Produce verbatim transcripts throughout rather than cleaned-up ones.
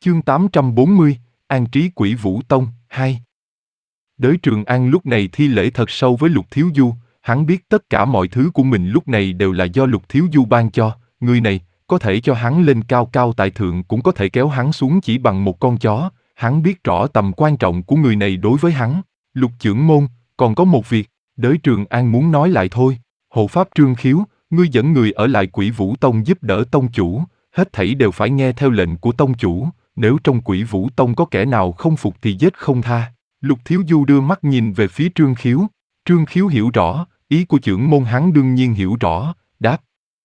Chương tám trăm bốn mươi, An trí Quỷ Vũ Tông, hai. Đới Trường An lúc này thi lễ thật sâu với Lục Thiếu Du, hắn biết tất cả mọi thứ của mình lúc này đều là do Lục Thiếu Du ban cho, người này, có thể cho hắn lên cao cao tại thượng cũng có thể kéo hắn xuống chỉ bằng một con chó, hắn biết rõ tầm quan trọng của người này đối với hắn. Lục Chưởng Môn, còn có một việc, Đới Trường An muốn nói lại thôi, hộ pháp Trương Khiếu, ngươi dẫn người ở lại Quỷ Vũ Tông giúp đỡ tông chủ, hết thảy đều phải nghe theo lệnh của tông chủ. Nếu trong Quỷ Vũ Tông có kẻ nào không phục thì giết không tha. Lục Thiếu Du đưa mắt nhìn về phía Trương Khiếu. Trương Khiếu hiểu rõ, ý của Chưởng Môn hắn đương nhiên hiểu rõ, đáp.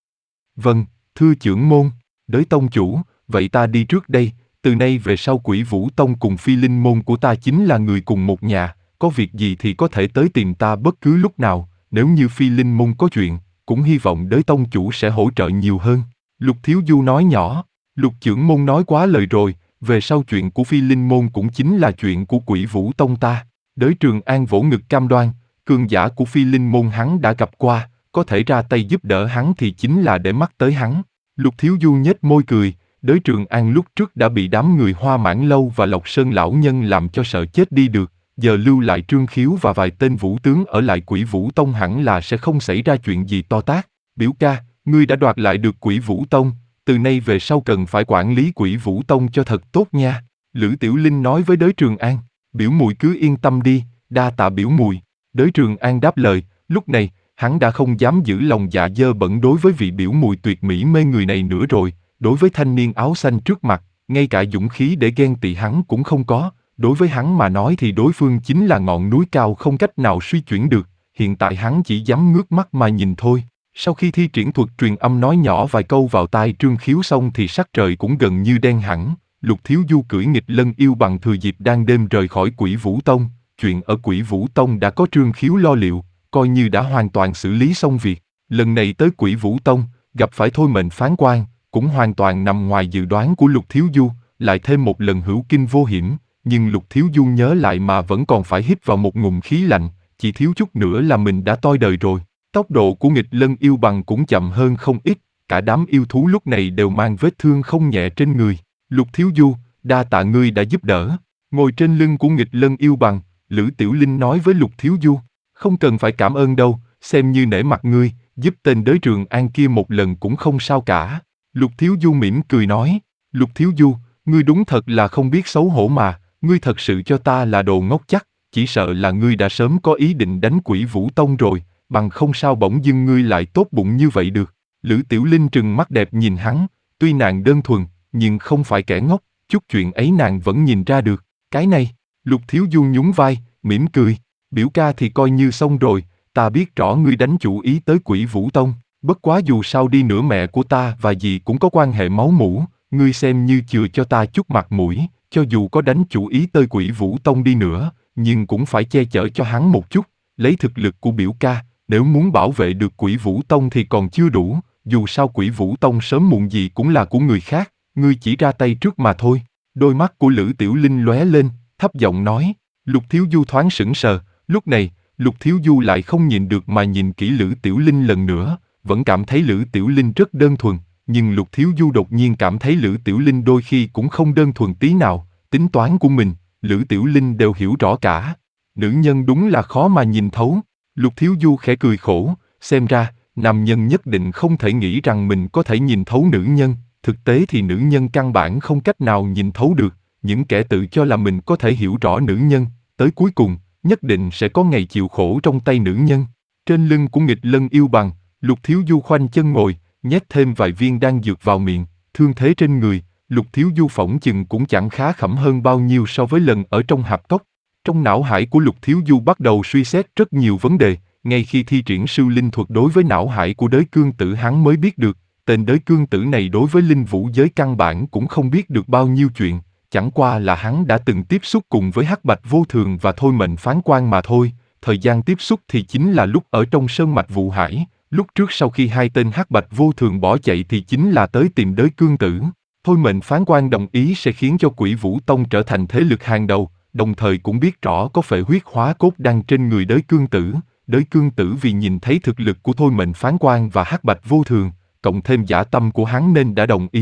Vâng, thưa Chưởng Môn, Đới tông chủ, vậy ta đi trước đây, từ nay về sau Quỷ Vũ Tông cùng Phi Linh Môn của ta chính là người cùng một nhà, có việc gì thì có thể tới tìm ta bất cứ lúc nào, nếu như Phi Linh Môn có chuyện, cũng hy vọng Đới tông chủ sẽ hỗ trợ nhiều hơn. Lục Thiếu Du nói nhỏ. Lục Chưởng Môn nói quá lời rồi, về sau chuyện của Phi Linh Môn cũng chính là chuyện của Quỷ Vũ Tông ta. Đới Trường An vỗ ngực cam đoan, cường giả của Phi Linh Môn hắn đã gặp qua, có thể ra tay giúp đỡ hắn thì chính là để mắt tới hắn. Lục Thiếu Du nhếch môi cười, Đới Trường An lúc trước đã bị đám người Hoa Mãn Lâu và Lộc Sơn lão nhân làm cho sợ chết đi được, giờ lưu lại Trương Khiếu và vài tên vũ tướng ở lại Quỷ Vũ Tông hẳn là sẽ không xảy ra chuyện gì to tát. Biểu ca, ngươi đã đoạt lại được Quỷ Vũ Tông, từ nay về sau cần phải quản lý Quỷ Vũ Tông cho thật tốt nha. Lữ Tiểu Linh nói với Đới Trường An, biểu mùi cứ yên tâm đi, đa tạ biểu mùi. Đới Trường An đáp lời, lúc này, hắn đã không dám giữ lòng dạ dơ bẩn đối với vị biểu mùi tuyệt mỹ mê người này nữa rồi, đối với thanh niên áo xanh trước mặt, ngay cả dũng khí để ghen tị hắn cũng không có, đối với hắn mà nói thì đối phương chính là ngọn núi cao không cách nào suy chuyển được, hiện tại hắn chỉ dám ngước mắt mà nhìn thôi. Sau khi thi triển thuật truyền âm nói nhỏ vài câu vào tai Trương Khiếu xong thì sắc trời cũng gần như đen hẳn. Lục Thiếu Du cưỡi nghịch lân yêu bằng thừa dịp đang đêm rời khỏi Quỷ Vũ Tông. Chuyện ở Quỷ Vũ Tông đã có Trương Khiếu lo liệu, coi như đã hoàn toàn xử lý xong việc. Lần này tới Quỷ Vũ Tông, gặp phải Thôi Mệnh phán quan, cũng hoàn toàn nằm ngoài dự đoán của Lục Thiếu Du, lại thêm một lần hữu kinh vô hiểm. Nhưng Lục Thiếu Du nhớ lại mà vẫn còn phải hít vào một ngụm khí lạnh, chỉ thiếu chút nữa là mình đã toi đời rồi. Tốc độ của nghịch lân yêu bằng cũng chậm hơn không ít, cả đám yêu thú lúc này đều mang vết thương không nhẹ trên người. Lục Thiếu Du, đa tạ ngươi đã giúp đỡ. Ngồi trên lưng của nghịch lân yêu bằng, Lữ Tiểu Linh nói với Lục Thiếu Du, không cần phải cảm ơn đâu, xem như nể mặt ngươi, giúp tên Đới Trường An kia một lần cũng không sao cả. Lục Thiếu Du mỉm cười nói, Lục Thiếu Du, ngươi đúng thật là không biết xấu hổ mà, ngươi thật sự cho ta là đồ ngốc chắc, chỉ sợ là ngươi đã sớm có ý định đánh Quỷ Vũ Tông rồi. Bằng không sao bỗng dưng ngươi lại tốt bụng như vậy được. Lữ Tiểu Linh trừng mắt đẹp nhìn hắn, tuy nàng đơn thuần, nhưng không phải kẻ ngốc, chút chuyện ấy nàng vẫn nhìn ra được. Cái này, Lục Thiếu Du nhún vai, mỉm cười, biểu ca thì coi như xong rồi, ta biết rõ ngươi đánh chủ ý tới Quỷ Vũ Tông, bất quá dù sao đi nữa mẹ của ta và dì cũng có quan hệ máu mủ, ngươi xem như chừa cho ta chút mặt mũi, cho dù có đánh chủ ý tới Quỷ Vũ Tông đi nữa, nhưng cũng phải che chở cho hắn một chút, lấy thực lực của biểu ca. Nếu muốn bảo vệ được Quỷ Vũ Tông thì còn chưa đủ, dù sao Quỷ Vũ Tông sớm muộn gì cũng là của người khác, ngươi chỉ ra tay trước mà thôi. Đôi mắt của Lữ Tiểu Linh lóe lên, thấp giọng nói. Lục Thiếu Du thoáng sững sờ, lúc này, Lục Thiếu Du lại không nhìn được mà nhìn kỹ Lữ Tiểu Linh lần nữa, vẫn cảm thấy Lữ Tiểu Linh rất đơn thuần, nhưng Lục Thiếu Du đột nhiên cảm thấy Lữ Tiểu Linh đôi khi cũng không đơn thuần tí nào, tính toán của mình, Lữ Tiểu Linh đều hiểu rõ cả. Nữ nhân đúng là khó mà nhìn thấu. Lục Thiếu Du khẽ cười khổ, xem ra, nam nhân nhất định không thể nghĩ rằng mình có thể nhìn thấu nữ nhân, thực tế thì nữ nhân căn bản không cách nào nhìn thấu được, những kẻ tự cho là mình có thể hiểu rõ nữ nhân, tới cuối cùng, nhất định sẽ có ngày chịu khổ trong tay nữ nhân. Trên lưng của nghịch lân yêu bằng, Lục Thiếu Du khoanh chân ngồi, nhét thêm vài viên đan dược vào miệng, thương thế trên người, Lục Thiếu Du phỏng chừng cũng chẳng khá khẩm hơn bao nhiêu so với lần ở trong hạp cốc. Trong não hải của Lục Thiếu Du bắt đầu suy xét rất nhiều vấn đề, ngay khi thi triển siêu linh thuật đối với não hải của Đới Cương Tử hắn mới biết được, tên Đới Cương Tử này đối với linh vũ giới căn bản cũng không biết được bao nhiêu chuyện, chẳng qua là hắn đã từng tiếp xúc cùng với Hắc Bạch Vô Thường và Thôi Mệnh phán quan mà thôi, thời gian tiếp xúc thì chính là lúc ở trong sơn mạch Vụ Hải, lúc trước sau khi hai tên Hắc Bạch Vô Thường bỏ chạy thì chính là tới tìm Đới Cương Tử. Thôi Mệnh phán quan đồng ý sẽ khiến cho Quỷ Vũ Tông trở thành thế lực hàng đầu, đồng thời cũng biết rõ có phệ huyết hóa cốt đang trên người Đới Cương Tử. Đới Cương Tử vì nhìn thấy thực lực của Thôi Mệnh phán quan và Hắc Bạch Vô Thường, cộng thêm dã tâm của hắn nên đã đồng ý.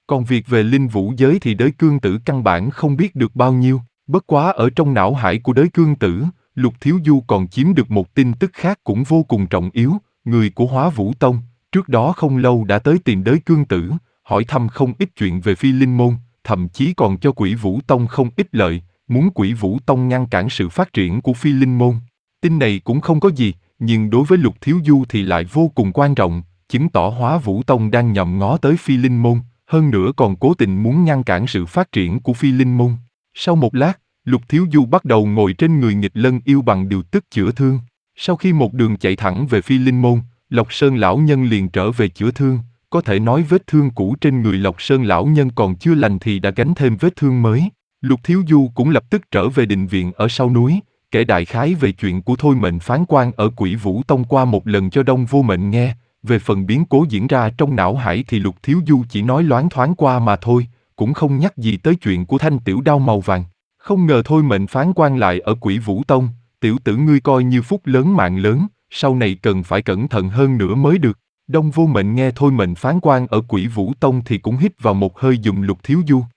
Còn việc về linh vũ giới thì đới cương tử căn bản không biết được bao nhiêu, bất quá ở trong não hải của đới cương tử, Lục Thiếu Du còn chiếm được một tin tức khác cũng vô cùng trọng yếu, người của Hóa Vũ Tông, trước đó không lâu đã tới tìm đới cương tử, hỏi thăm không ít chuyện về Phi Linh Môn, thậm chí còn cho Quỷ Vũ Tông không ít lợi, muốn Quỷ Vũ Tông ngăn cản sự phát triển của Phi Linh Môn. Tin này cũng không có gì, nhưng đối với Lục Thiếu Du thì lại vô cùng quan trọng, chứng tỏ Hóa Vũ Tông đang nhòm ngó tới Phi Linh Môn, hơn nữa còn cố tình muốn ngăn cản sự phát triển của Phi Linh Môn. Sau một lát, Lục Thiếu Du bắt đầu ngồi trên người nghịch lân yêu bằng điều tức chữa thương. Sau khi một đường chạy thẳng về Phi Linh Môn, Lộc Sơn lão nhân liền trở về chữa thương, có thể nói vết thương cũ trên người Lộc Sơn lão nhân còn chưa lành thì đã gánh thêm vết thương mới. Lục Thiếu Du cũng lập tức trở về định viện ở sau núi, kể đại khái về chuyện của Thôi Mệnh phán quan ở Quỷ Vũ Tông qua một lần cho Đông Vô Mệnh nghe. Về phần biến cố diễn ra trong não hải thì Lục Thiếu Du chỉ nói loáng thoáng qua mà thôi, cũng không nhắc gì tới chuyện của thanh tiểu đao màu vàng. Không ngờ Thôi Mệnh phán quan lại ở Quỷ Vũ Tông, tiểu tử ngươi coi như phúc lớn mạng lớn, sau này cần phải cẩn thận hơn nữa mới được. Đông Vô Mệnh nghe Thôi Mệnh phán quan ở Quỷ Vũ Tông thì cũng hít vào một hơi dùng Lục Thiếu Du.